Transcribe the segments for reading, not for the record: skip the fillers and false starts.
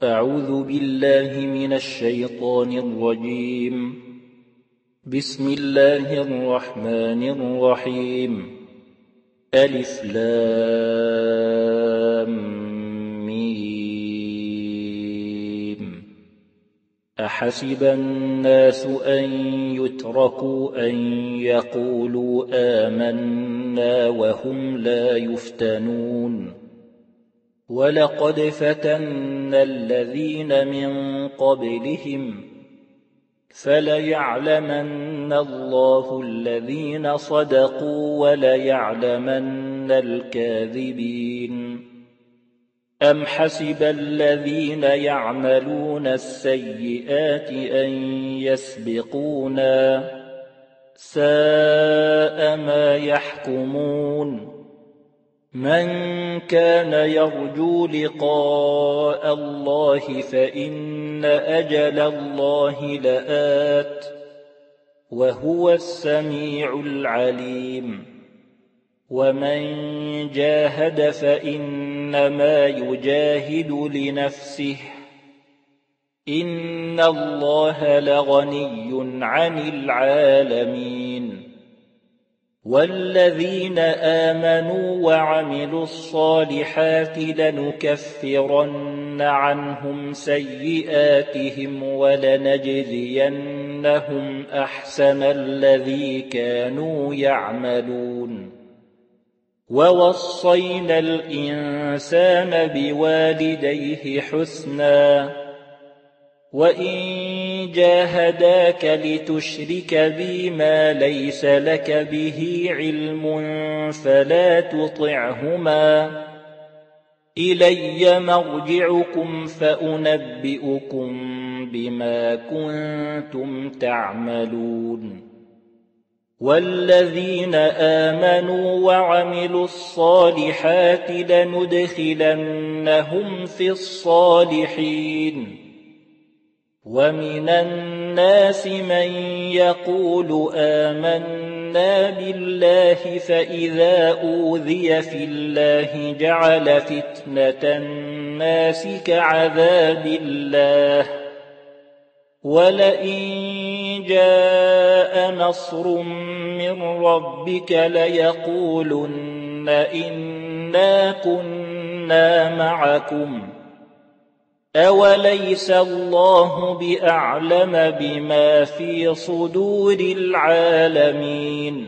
أعوذ بالله من الشيطان الرجيم. بسم الله الرحمن الرحيم. ألف لام ميم. أحسب الناس أن يتركوا أن يقولوا آمنا وهم لا يفتنون. ولقد فتنا الذين من قبلهم فليعلمن الله الذين صدقوا وليعلمن الكاذبين. أم حسب الذين يعملون السيئات أن يسبقونا ساء ما يحكمون. من كان يرجو لقاء الله فإن أجل الله لآت وهو السميع العليم. ومن جاهد فإنما يجاهد لنفسه إن الله لغني عن العالمين. والذين آمنوا وعملوا الصالحات لنكفرن عنهم سيئاتهم ولنجزينهم أحسن الذي كانوا يعملون. ووصينا الإنسان بوالديه حسنا وإن جاهداك لتشرك بي ما ليس لك به علم فلا تطعهما إلي مرجعكم فأنبئكم بما كنتم تعملون. والذين آمنوا وعملوا الصالحات لندخلنهم في الصالحين. ومن الناس من يقول آمنا بالله فإذا أوذي في الله جعل فتنة الناس كعذاب الله ولئن جاء نصر من ربك ليقولن إنا كنا معكم أوليس الله بأعلم بما في صدور العالمين.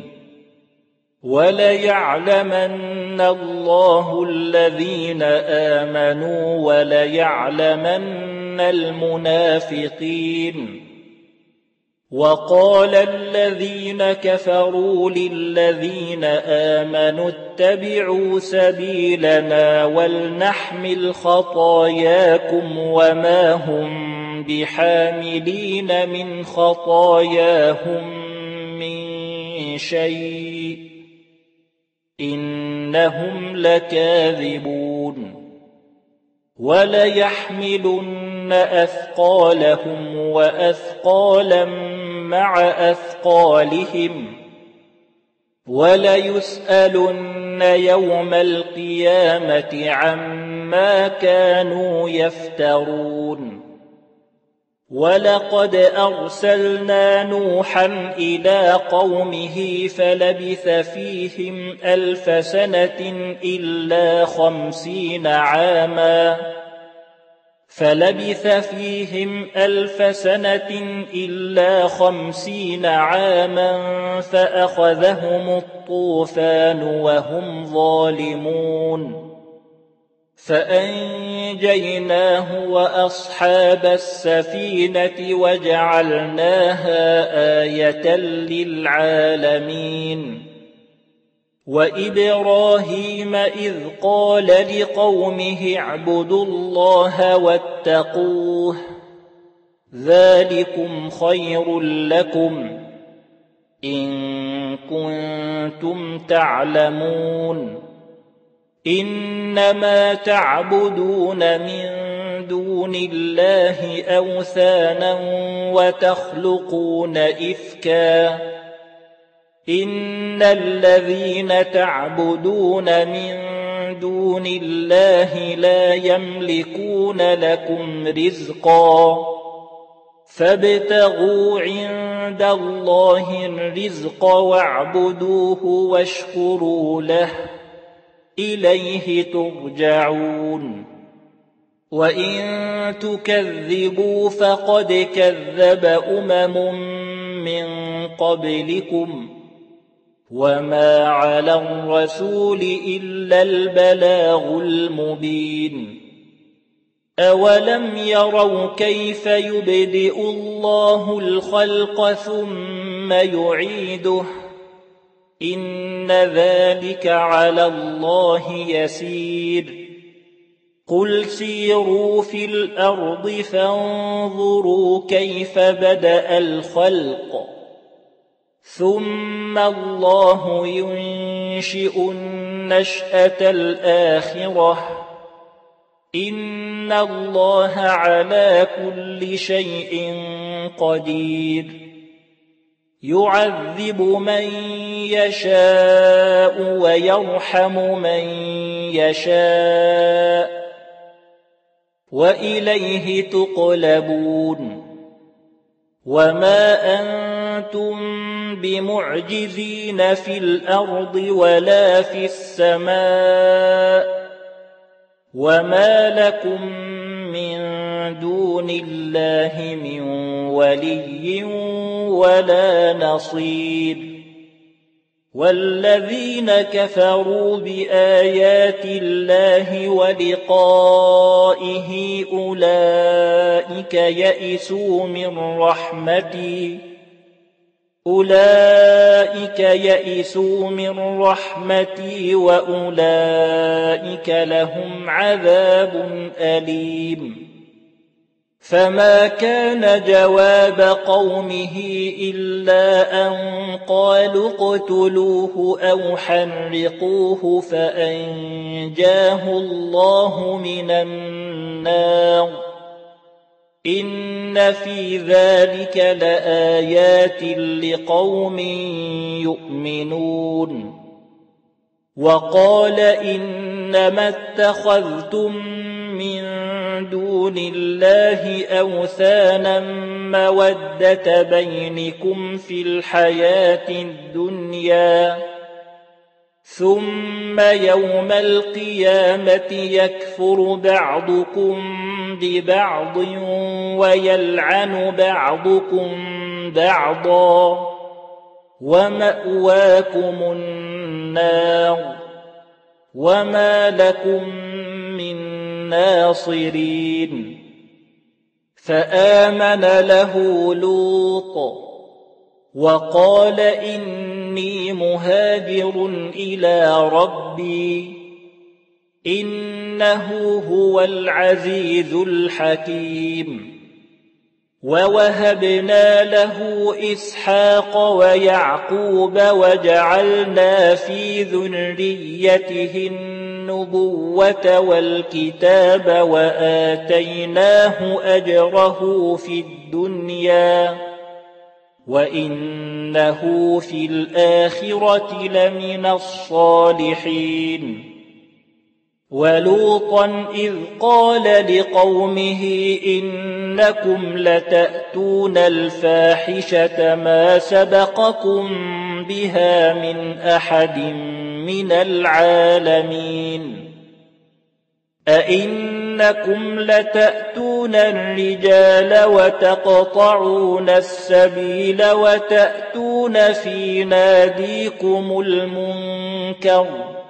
وليعلمن الله الذين آمنوا وليعلمن المنافقين. وقال الذين كفروا للذين آمنوا اتبعوا سبيلنا ولنحمل خطاياكم وما هم بحاملين من خطاياهم من شيء إنهم لكاذبون. وليحملن أثقالهم وأثقالا مع أثقالهم وليسألن يوم القيامة عما كانوا يفترون. ولقد أرسلنا نوحا إلى قومه فلبث فيهم 1000 سنة إلا 50 عاما فأخذهم الطوفان وهم ظالمون. فأنجيناه وأصحاب السفينة وجعلناها آية للعالمين. وإبراهيم إذ قال لقومه اعبدوا الله واتقوه ذلكم خير لكم إن كنتم تعلمون. إنما تعبدون من دون الله أوثانا وتخلقون إفكا إن الذين تعبدون من دون الله لا يملكون لكم رزقا فابتغوا عند الله الرزق واعبدوه واشكروا له إليه ترجعون وإن تكذبوا فقد كذب من قبلكم وما على الرسول إلا البلاغ المبين أولم يروا كيف يبدئ الله الخلق ثم يعيده إن ذلك على الله يسير قل سيروا في الأرض فانظروا كيف بدأ الخلق ثم الله ينشئ النشأة الآخرة إن الله على كل شيء قدير يعذب من يشاء ويرحم من يشاء وإليه تقلبون وما أنتم بمعجزين في الأرض ولا في السماء وما لكم من دون الله من ولي ولا نصير والذين كفروا بآيات الله ولقائه أولئك يئسوا من رحمتي وأولئك لهم عذاب أليم فما كان جواب قومه إلا أن قالوا اقتلوه أو حرقوه فأنجاه الله من النار إن في ذلك لآيات لقوم يؤمنون وقال إنما اتخذتم من دون الله أوثانا مودة بينكم في الحياة الدنيا ثم يوم القيامة يكفر بعضكم ببعض ويلعن بعضكم بعضا ومأواكم النار وما لكم من ناصرين فآمن له لوط وقال إني مهاجر إلى ربي إنه هو العزيز الحكيم ووهبنا له إسحاق ويعقوب وجعلنا في ذريته النبوة والكتاب وآتيناه أجره في الدنيا وإنه في الآخرة لمن الصالحين ولوطا إذ قال لقومه إنكم لتأتون الفاحشة ما سبقكم بها من أحد من العالمين أئنكم لتأتون الرجال وتقطعون السبيل وتأتون في ناديكم المنكر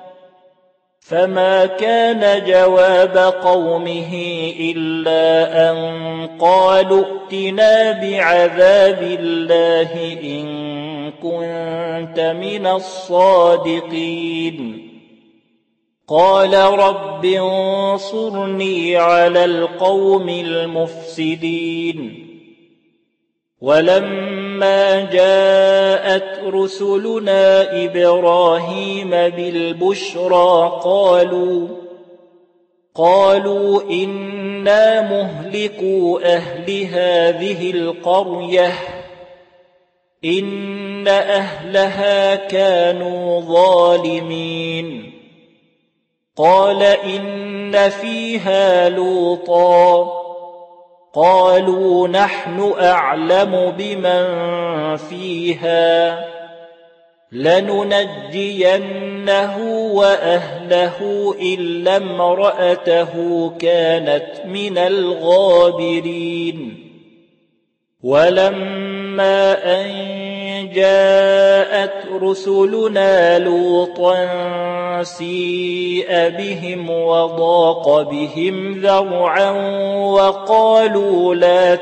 فما كان جواب قومه إلا أن قالوا ائتنا بعذاب الله إن كنت من الصادقين قال رب انصرني على القوم المفسدين ولما جاءت رسلنا إبراهيم بالبشرى قالوا إنا مهلكو أهل هذه القرية إن أهلها كانوا ظالمين قال إن فيها لوطا قالوا نحن أعلم بمن فيها لننجينه وأهله إلا امرأته كانت من الغابرين ولما أن جاءت رسلنا لوطا سيء بهم وضاق بهم ذرعا وقالوا لا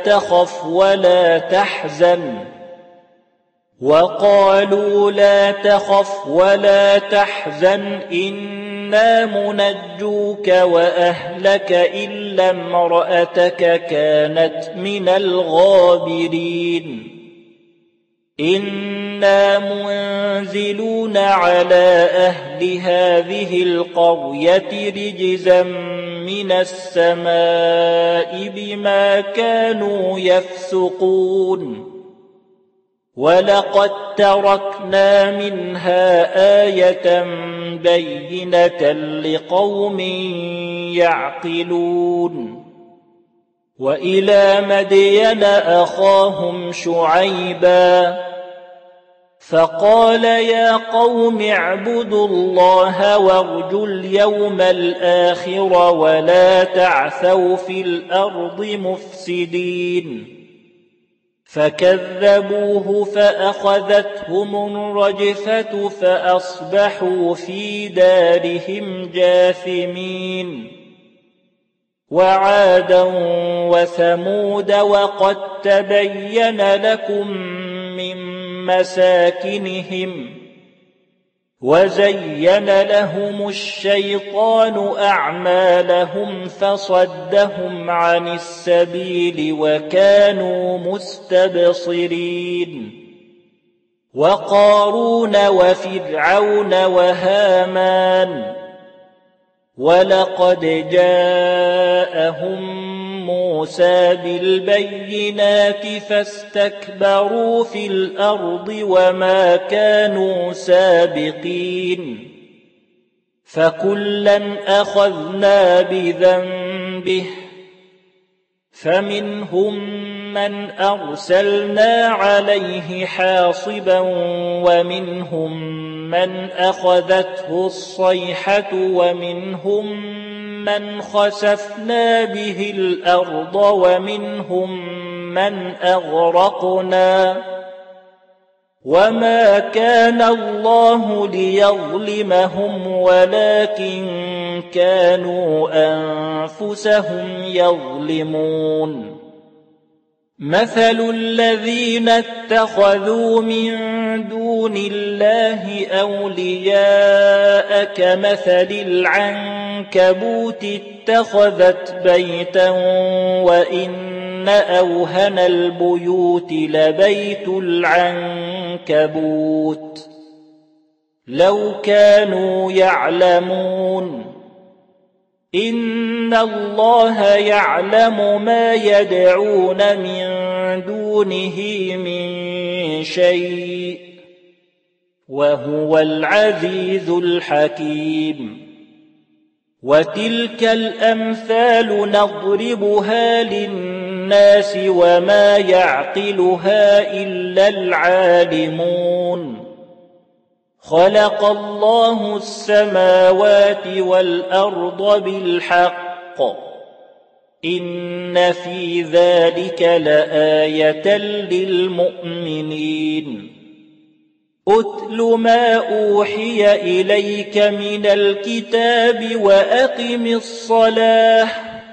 تخف ولا تحزن إنا منجوك وأهلك إلا امرأتك كانت من الغابرين إنا منزلون على أهل هذه القرية رجزا من السماء بما كانوا يفسقون ولقد تركنا منها آية بينة لقوم يعقلون وإلى مدين أخاهم شعيبا فقال يا قوم اعبدوا الله وارجوا اليوم الآخر ولا تعثوا في الأرض مفسدين فكذبوه فأخذتهم الرجفة فأصبحوا في دارهم جاثمين وعادا وثمود وقد تبين لكم من مساكنهم وزين لهم الشيطان أعمالهم فصدهم عن السبيل وكانوا مستبصرين وقارون وفرعون وهامان ولقد جاءهم موسى بالبينات فاستكبروا في الأرض وما كانوا سابقين فكلا أخذنا بذنبه فمنهم من أرسلنا عليه حاصبا ومنهم من أخذته الصيحة ومنهم من خسفنا به الأرض ومنهم من أغرقنا وما كان الله ليظلمهم ولكن كانوا أنفسهم يظلمون مثل الذين اتخذوا من دون الله أولياء كمثل العنكبوت اتخذت بيتا وإن أوهن البيوت لبيت العنكبوت لو كانوا يعلمون إن الله يعلم ما يدعون من دونه من شيء وهو العزيز الحكيم وتلك الأمثال نضربها للناس وما يعقلها إلا العالمون خلق الله السماوات والأرض بالحق إن في ذلك لآية للمؤمنين أتل ما أوحي إليك من الكتاب وأقم الصلاة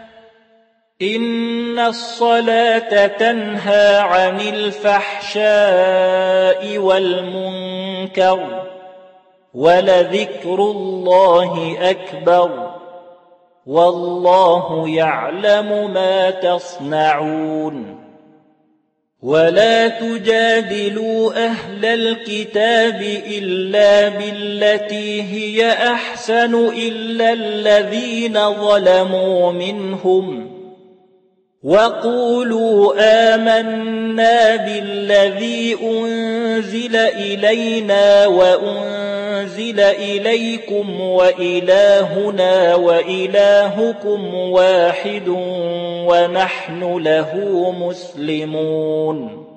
إن الصلاة تنهى عن الفحشاء والمنكر ولذكر الله أكبر والله يعلم ما تصنعون ولا تجادلوا أهل الكتاب إلا بالتي هي أحسن إلا الذين ظلموا منهم وقولوا آمنا بالذي أنزل إلينا وأنزل أنزل إليكم وإلهنا وإلهكم واحد ونحن له مسلمون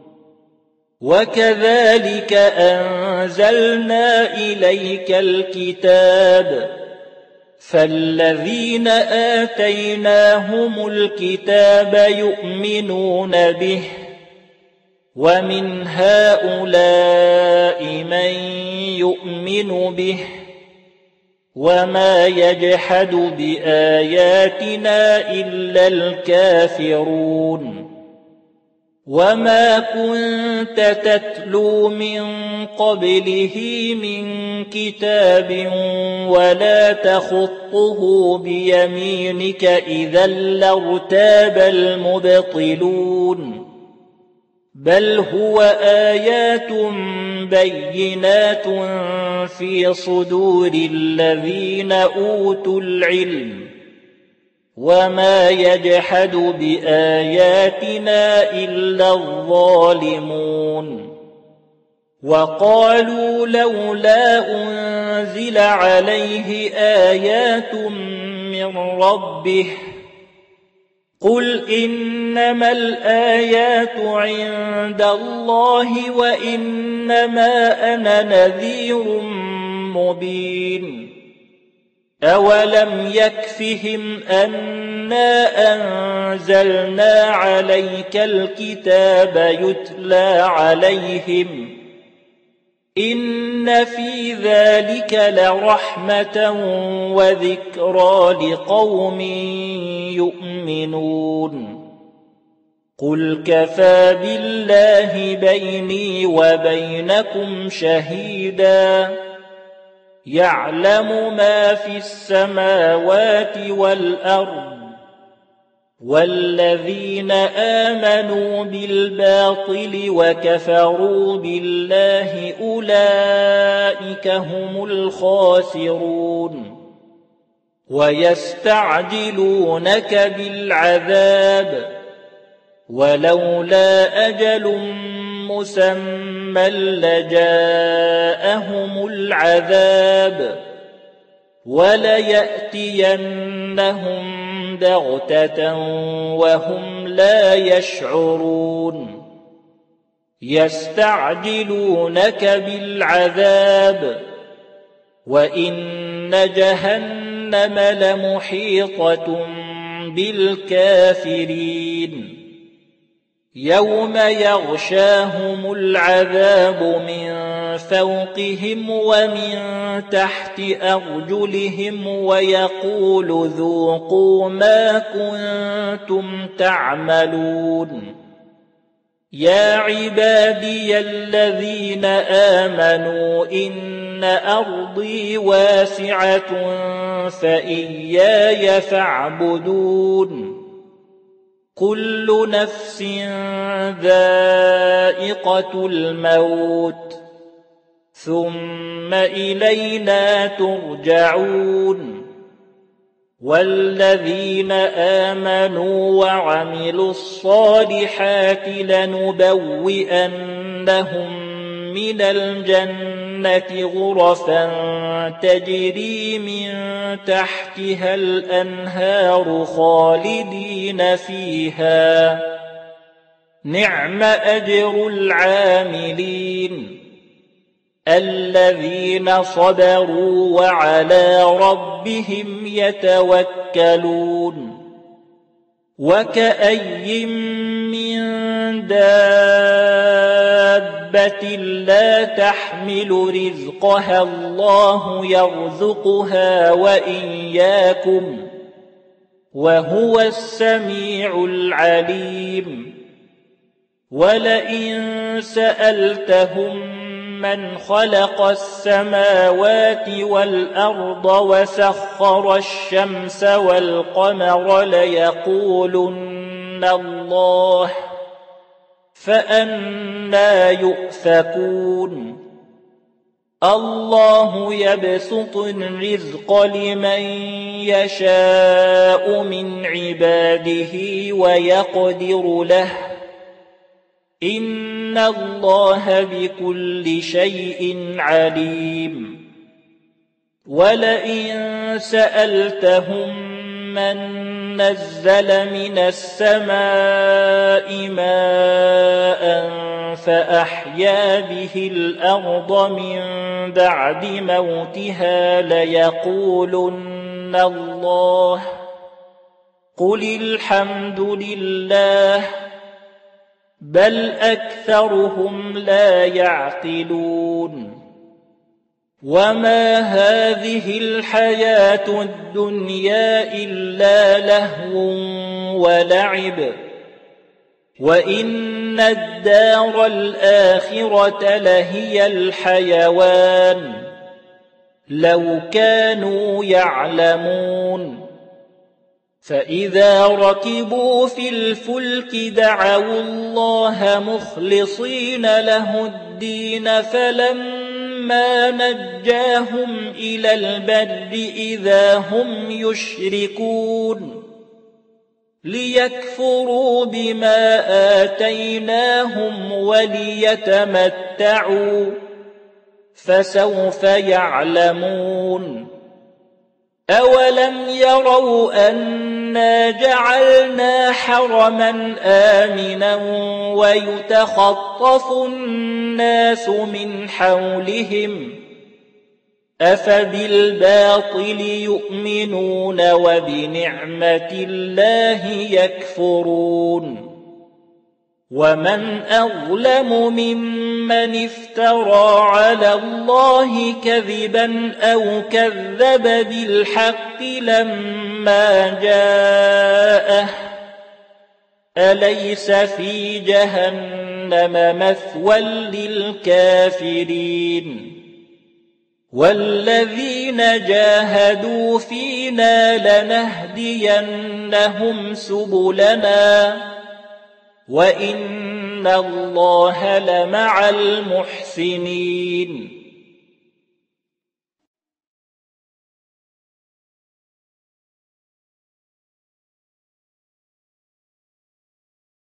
وكذلك أنزلنا إليك الكتاب فالذين آتيناهم الكتاب يؤمنون به ومن هؤلاء من يؤمن به وما يجحد بآياتنا إلا الكافرون وما كنت تتلو من قبله من كتاب ولا تخطه بيمينك إذا لارتاب المبطلون بل هو آيات بينات في صدور الذين أوتوا العلم وما يجحد بآياتنا إلا الظالمون وقالوا لولا أنزل عليه آيات من ربه قل إنما الآيات عند الله وإنما أنا نذير مبين أولم يكفهم أنا أنزلنا عليك الكتاب يتلى عليهم إن في ذلك لرحمة وذكرى لقوم يؤمنون قل كفى بالله بيني وبينكم شهيدا يعلم ما في السماوات والأرض والذين آمنوا بالباطل وكفروا بالله أولئك هم الخاسرون ويستعجلونك بالعذاب ولولا أجل مسمى لجاءهم العذاب وليأتينهم بغتة وهم لا يشعرون يستعجلونك بالعذاب وإن جهنم لمحيطة بالكافرين يوم يغشاهم العذاب من فوقهم ومن تحت أرجلهم ويقول ذوقوا ما كنتم تعملون يا عبادي الذين آمنوا إن أرضي واسعة فإياي فاعبدون كل نفس ذائقة الموت ثم إلينا ترجعون والذين آمنوا وعملوا الصالحات لنبوئنهم من الجنة غرفا تجري من تحتها الأنهار خالدين فيها نعم أجر العاملين الذين صبروا وعلى ربهم يتوكلون وكأي من دابة لا تحمل رزقها الله يرزقها وإياكم وهو السميع العليم ولئن سألتهم من خلق السماوات والأرض وسخر الشمس والقمر ليقولن الله فأنى يؤفكون الله يبسط الرزق لمن يشاء من عباده ويقدر له إن الله بكل شيء عليم ولئن سألتهم من نزل من السماء ماء فأحيا به الأرض من بعد موتها ليقولن الله قل الحمد لله بل أكثرهم لا يعقلون وما هذه الحياة الدنيا إلا لهو ولعب وإن الدار الآخرة لهي الحيوان لو كانوا يعلمون فإذا ركبوا في الفلك دعوا الله مخلصين له الدين فلما نجاهم إلى البر إذا هم يشركون ليكفروا بما آتيناهم وليتمتعوا فسوف يعلمون أولم يروا أنا جعلنا حرما آمنا ويتخطف الناس من حولهم أفبالباطل يؤمنون وبنعمة الله يكفرون ومن أظلم ممن افترى على الله كذبا أو كذب بالحق لما جاءه أليس في جهنم مثوى للكافرين والذين جاهدوا فينا لنهدينهم سبلنا وإن الله لمع المحسنين